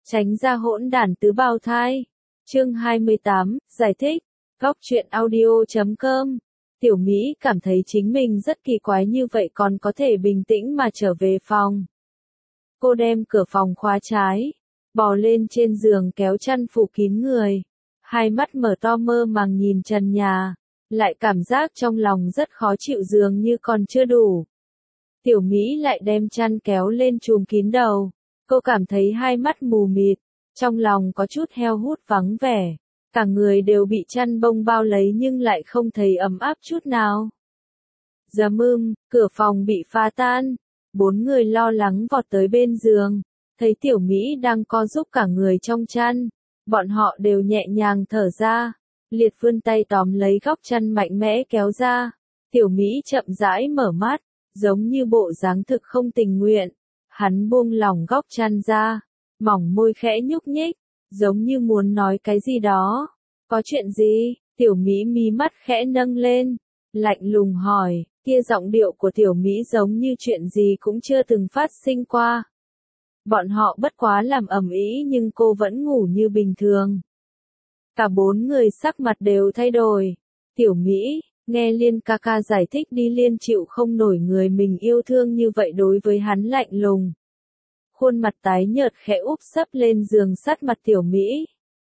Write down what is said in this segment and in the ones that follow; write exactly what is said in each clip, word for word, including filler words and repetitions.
Tránh ra hỗn đản tứ bào thai. Chương hai mươi tám, giải thích. Góc truyện audio chấm com. Tiểu Mỹ cảm thấy chính mình rất kỳ quái như vậy còn có thể bình tĩnh mà trở về phòng. Cô đem cửa phòng khóa trái, bò lên trên giường kéo chăn phủ kín người, hai mắt mở to mơ màng nhìn trần nhà, lại cảm giác trong lòng rất khó chịu dường như còn chưa đủ. Tiểu Mỹ lại đem chăn kéo lên trùm kín đầu, cô cảm thấy hai mắt mù mịt, trong lòng có chút heo hút vắng vẻ, cả người đều bị chăn bông bao lấy nhưng lại không thấy ấm áp chút nào. Giấm ưm, cửa phòng bị phá tan, bốn người lo lắng vọt tới bên giường, thấy Tiểu Mỹ đang co giúp cả người trong chăn, bọn họ đều nhẹ nhàng thở ra, liệt vươn tay tóm lấy góc chăn mạnh mẽ kéo ra. Tiểu Mỹ chậm rãi mở mắt, giống như bộ dáng thực không tình nguyện, hắn buông lỏng góc chăn ra, mỏng môi khẽ nhúc nhích, giống như muốn nói cái gì đó. Có chuyện gì? Tiểu Mỹ mí mắt khẽ nâng lên, lạnh lùng hỏi, kia giọng điệu của Tiểu Mỹ giống như chuyện gì cũng chưa từng phát sinh qua. Bọn họ bất quá làm ầm ĩ nhưng cô vẫn ngủ như bình thường. Cả bốn người sắc mặt đều thay đổi. Tiểu Mỹ, nghe Liên ca ca giải thích đi. Liên chịu không nổi người mình yêu thương như vậy đối với hắn lạnh lùng. Khuôn mặt tái nhợt khẽ úp sấp lên giường sát mặt Tiểu Mỹ.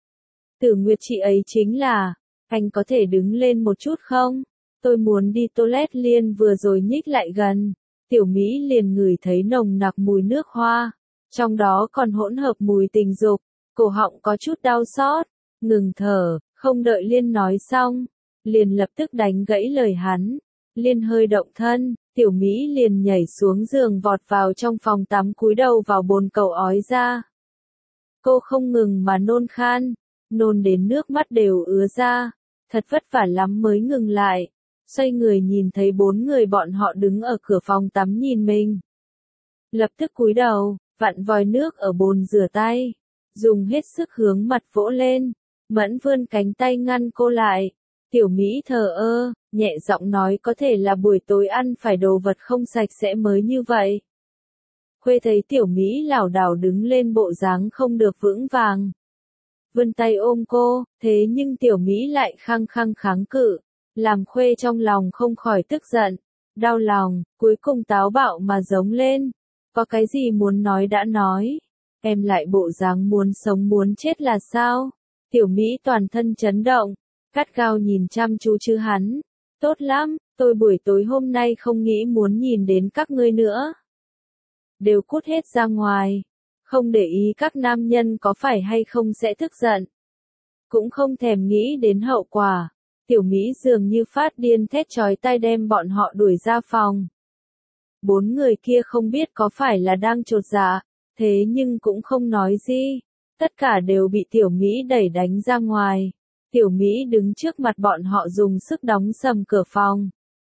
Tử Nguyệt chị ấy chính là, anh có thể đứng lên một chút không? Tôi muốn đi toilet. Liên vừa rồi nhích lại gần, Tiểu Mỹ liền ngửi thấy nồng nặc mùi nước hoa, trong đó còn hỗn hợp mùi tình dục, cổ họng có chút đau xót, ngừng thở, không đợi Liên nói xong, liền lập tức đánh gãy lời hắn. Liên hơi động thân, Tiểu Mỹ liền nhảy xuống giường vọt vào trong phòng tắm cúi đầu vào bồn cầu ói ra. Cô không ngừng mà nôn khan, nôn đến nước mắt đều ứa ra, thật vất vả lắm mới ngừng lại, xoay người nhìn thấy bốn người bọn họ đứng ở cửa phòng tắm nhìn mình. Lập tức cúi đầu, vặn vòi nước ở bồn rửa tay, dùng hết sức hướng mặt vỗ lên, Mẫn vươn cánh tay ngăn cô lại. Tiểu Mỹ thờ ơ, nhẹ giọng nói có thể là buổi tối ăn phải đồ vật không sạch sẽ mới như vậy. Khuê thấy Tiểu Mỹ lảo đảo đứng lên bộ dáng không được vững vàng, vươn tay ôm cô, thế nhưng Tiểu Mỹ lại khăng khăng kháng cự, làm Khuê trong lòng không khỏi tức giận, đau lòng, cuối cùng táo bạo mà giống lên. Có cái gì muốn nói đã nói, em lại bộ dáng muốn sống muốn chết là sao? Tiểu Mỹ toàn thân chấn động, gắt gao nhìn chăm chú chứ hắn. Tốt lắm, tôi buổi tối hôm nay không nghĩ muốn nhìn đến các ngươi nữa. Đều cút hết ra ngoài, không để ý các nam nhân có phải hay không sẽ tức giận. Cũng không thèm nghĩ đến hậu quả. Tiểu Mỹ dường như phát điên thét chói tai đem bọn họ đuổi ra phòng. Bốn người kia không biết có phải là đang chột dạ, thế nhưng cũng không nói gì. Tất cả đều bị Tiểu Mỹ đẩy đánh ra ngoài. Tiểu Mỹ đứng trước mặt bọn họ dùng sức đóng sầm cửa phòng.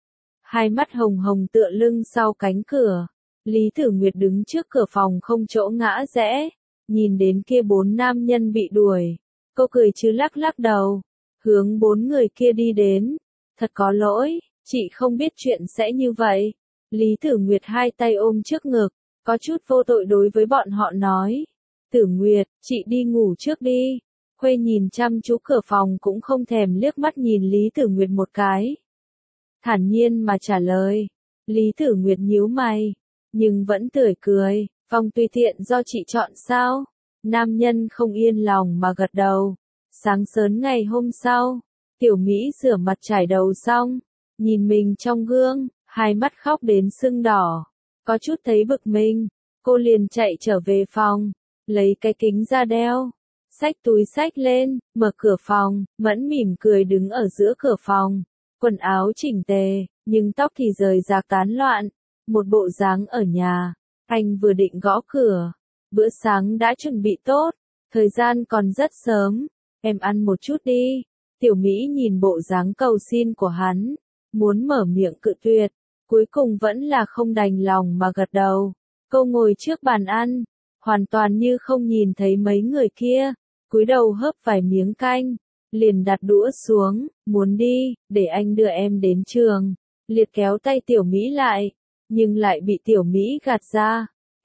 Hai mắt hồng hồng tựa lưng sau cánh cửa. Lý Tử Nguyệt đứng trước cửa phòng không chỗ ngã rẽ. Nhìn đến kia bốn nam nhân bị đuổi. Cô cười chứ lắc lắc đầu. Hướng bốn người kia đi đến. Thật có lỗi, chị không biết chuyện sẽ như vậy. Lý Tử Nguyệt hai tay ôm trước ngực, có chút vô tội đối với bọn họ nói. Tử Nguyệt, chị đi ngủ trước đi. Khuê nhìn chăm chú cửa phòng cũng không thèm liếc mắt nhìn Lý Tử Nguyệt một cái. Thản nhiên mà trả lời. Lý Tử Nguyệt nhíu mày, nhưng vẫn tươi cười. Phòng tùy tiện do chị chọn sao? Nam nhân không yên lòng mà gật đầu. Sáng sớm ngày hôm sau, Tiểu Mỹ rửa mặt chải đầu xong, nhìn mình trong gương, hai mắt khóc đến sưng đỏ, có chút thấy bực mình, cô liền chạy trở về phòng, lấy cái kính ra đeo, xách túi xách lên, mở cửa phòng. Mẫn mỉm cười đứng ở giữa cửa phòng, quần áo chỉnh tề, nhưng tóc thì rời rạc tán loạn, một bộ dáng ở nhà. Anh vừa định gõ cửa, bữa sáng đã chuẩn bị tốt, thời gian còn rất sớm, em ăn một chút đi. Tiểu Mỹ nhìn bộ dáng cầu xin của hắn, muốn mở miệng cự tuyệt, cuối cùng vẫn là không đành lòng mà gật đầu. Cô ngồi trước bàn ăn, hoàn toàn như không nhìn thấy mấy người kia, cúi đầu hớp vài miếng canh, liền đặt đũa xuống, muốn đi, để anh đưa em đến trường. Liệt kéo tay Tiểu Mỹ lại, nhưng lại bị Tiểu Mỹ gạt ra.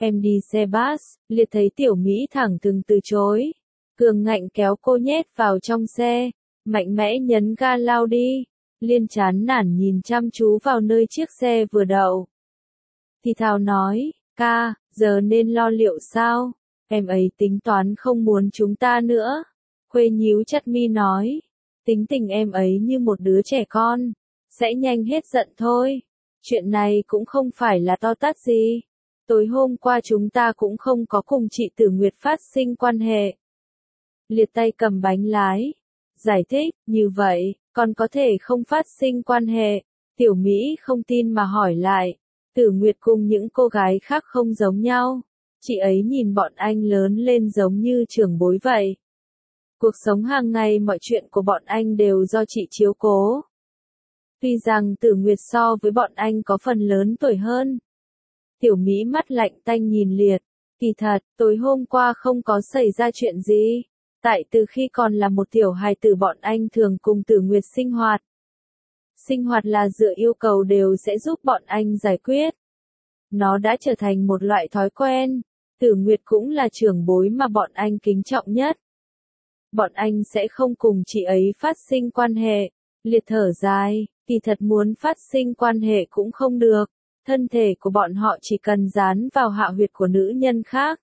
Em đi xe bus, Liệt thấy Tiểu Mỹ thẳng thừng từ chối. Cường ngạnh kéo cô nhét vào trong xe, mạnh mẽ nhấn ga lao đi. Liên chán nản nhìn chăm chú vào nơi chiếc xe vừa đậu. Thì thào nói, ca, giờ nên lo liệu sao? Em ấy tính toán không muốn chúng ta nữa. Khuê nhíu chặt mi nói, tính tình em ấy như một đứa trẻ con, sẽ nhanh hết giận thôi. Chuyện này cũng không phải là to tát gì. Tối hôm qua chúng ta cũng không có cùng chị Tử Nguyệt phát sinh quan hệ. Liệt tay cầm bánh lái, giải thích, như vậy, còn có thể không phát sinh quan hệ. Tiểu Mỹ không tin mà hỏi lại, Tử Nguyệt cùng những cô gái khác không giống nhau. Chị ấy nhìn bọn anh lớn lên giống như trưởng bối vậy. Cuộc sống hàng ngày mọi chuyện của bọn anh đều do chị chiếu cố. Tuy rằng Tử Nguyệt so với bọn anh có phần lớn tuổi hơn. Tiểu Mỹ mắt lạnh tanh nhìn Liệt, kỳ thật, tối hôm qua không có xảy ra chuyện gì. Tại từ khi còn là một tiểu hài tử bọn anh thường cùng Tử Nguyệt sinh hoạt. Sinh hoạt là dựa yêu cầu đều sẽ giúp bọn anh giải quyết. Nó đã trở thành một loại thói quen. Tử Nguyệt cũng là trưởng bối mà bọn anh kính trọng nhất. Bọn anh sẽ không cùng chị ấy phát sinh quan hệ. Liệt thở dài, kỳ thật muốn phát sinh quan hệ cũng không được. Thân thể của bọn họ chỉ cần dán vào hạ huyệt của nữ nhân khác.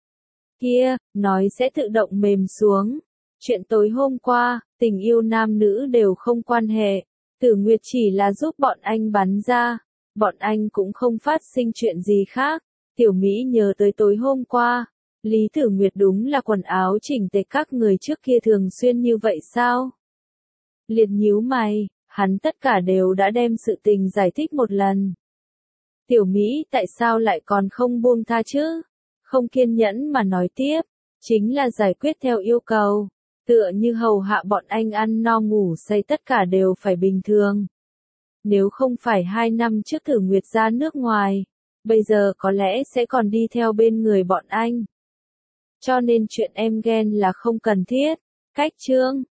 Kia, nói sẽ tự động mềm xuống. Chuyện tối hôm qua, tình yêu nam nữ đều không quan hệ. Tử Nguyệt chỉ là giúp bọn anh bắn ra. Bọn anh cũng không phát sinh chuyện gì khác. Tiểu Mỹ nhớ tới tối hôm qua. Lý Tử Nguyệt đúng là quần áo chỉnh tề các người trước kia thường xuyên như vậy sao? Liệt nhíu mày, hắn tất cả đều đã đem sự tình giải thích một lần. Tiểu Mỹ tại sao lại còn không buông tha chứ? Không kiên nhẫn mà nói tiếp, chính là giải quyết theo yêu cầu. Tựa như hầu hạ bọn anh ăn no ngủ say tất cả đều phải bình thường. Nếu không phải hai năm trước Tử Nguyệt ra nước ngoài, bây giờ có lẽ sẽ còn đi theo bên người bọn anh. Cho nên chuyện em ghen là không cần thiết. Cách chương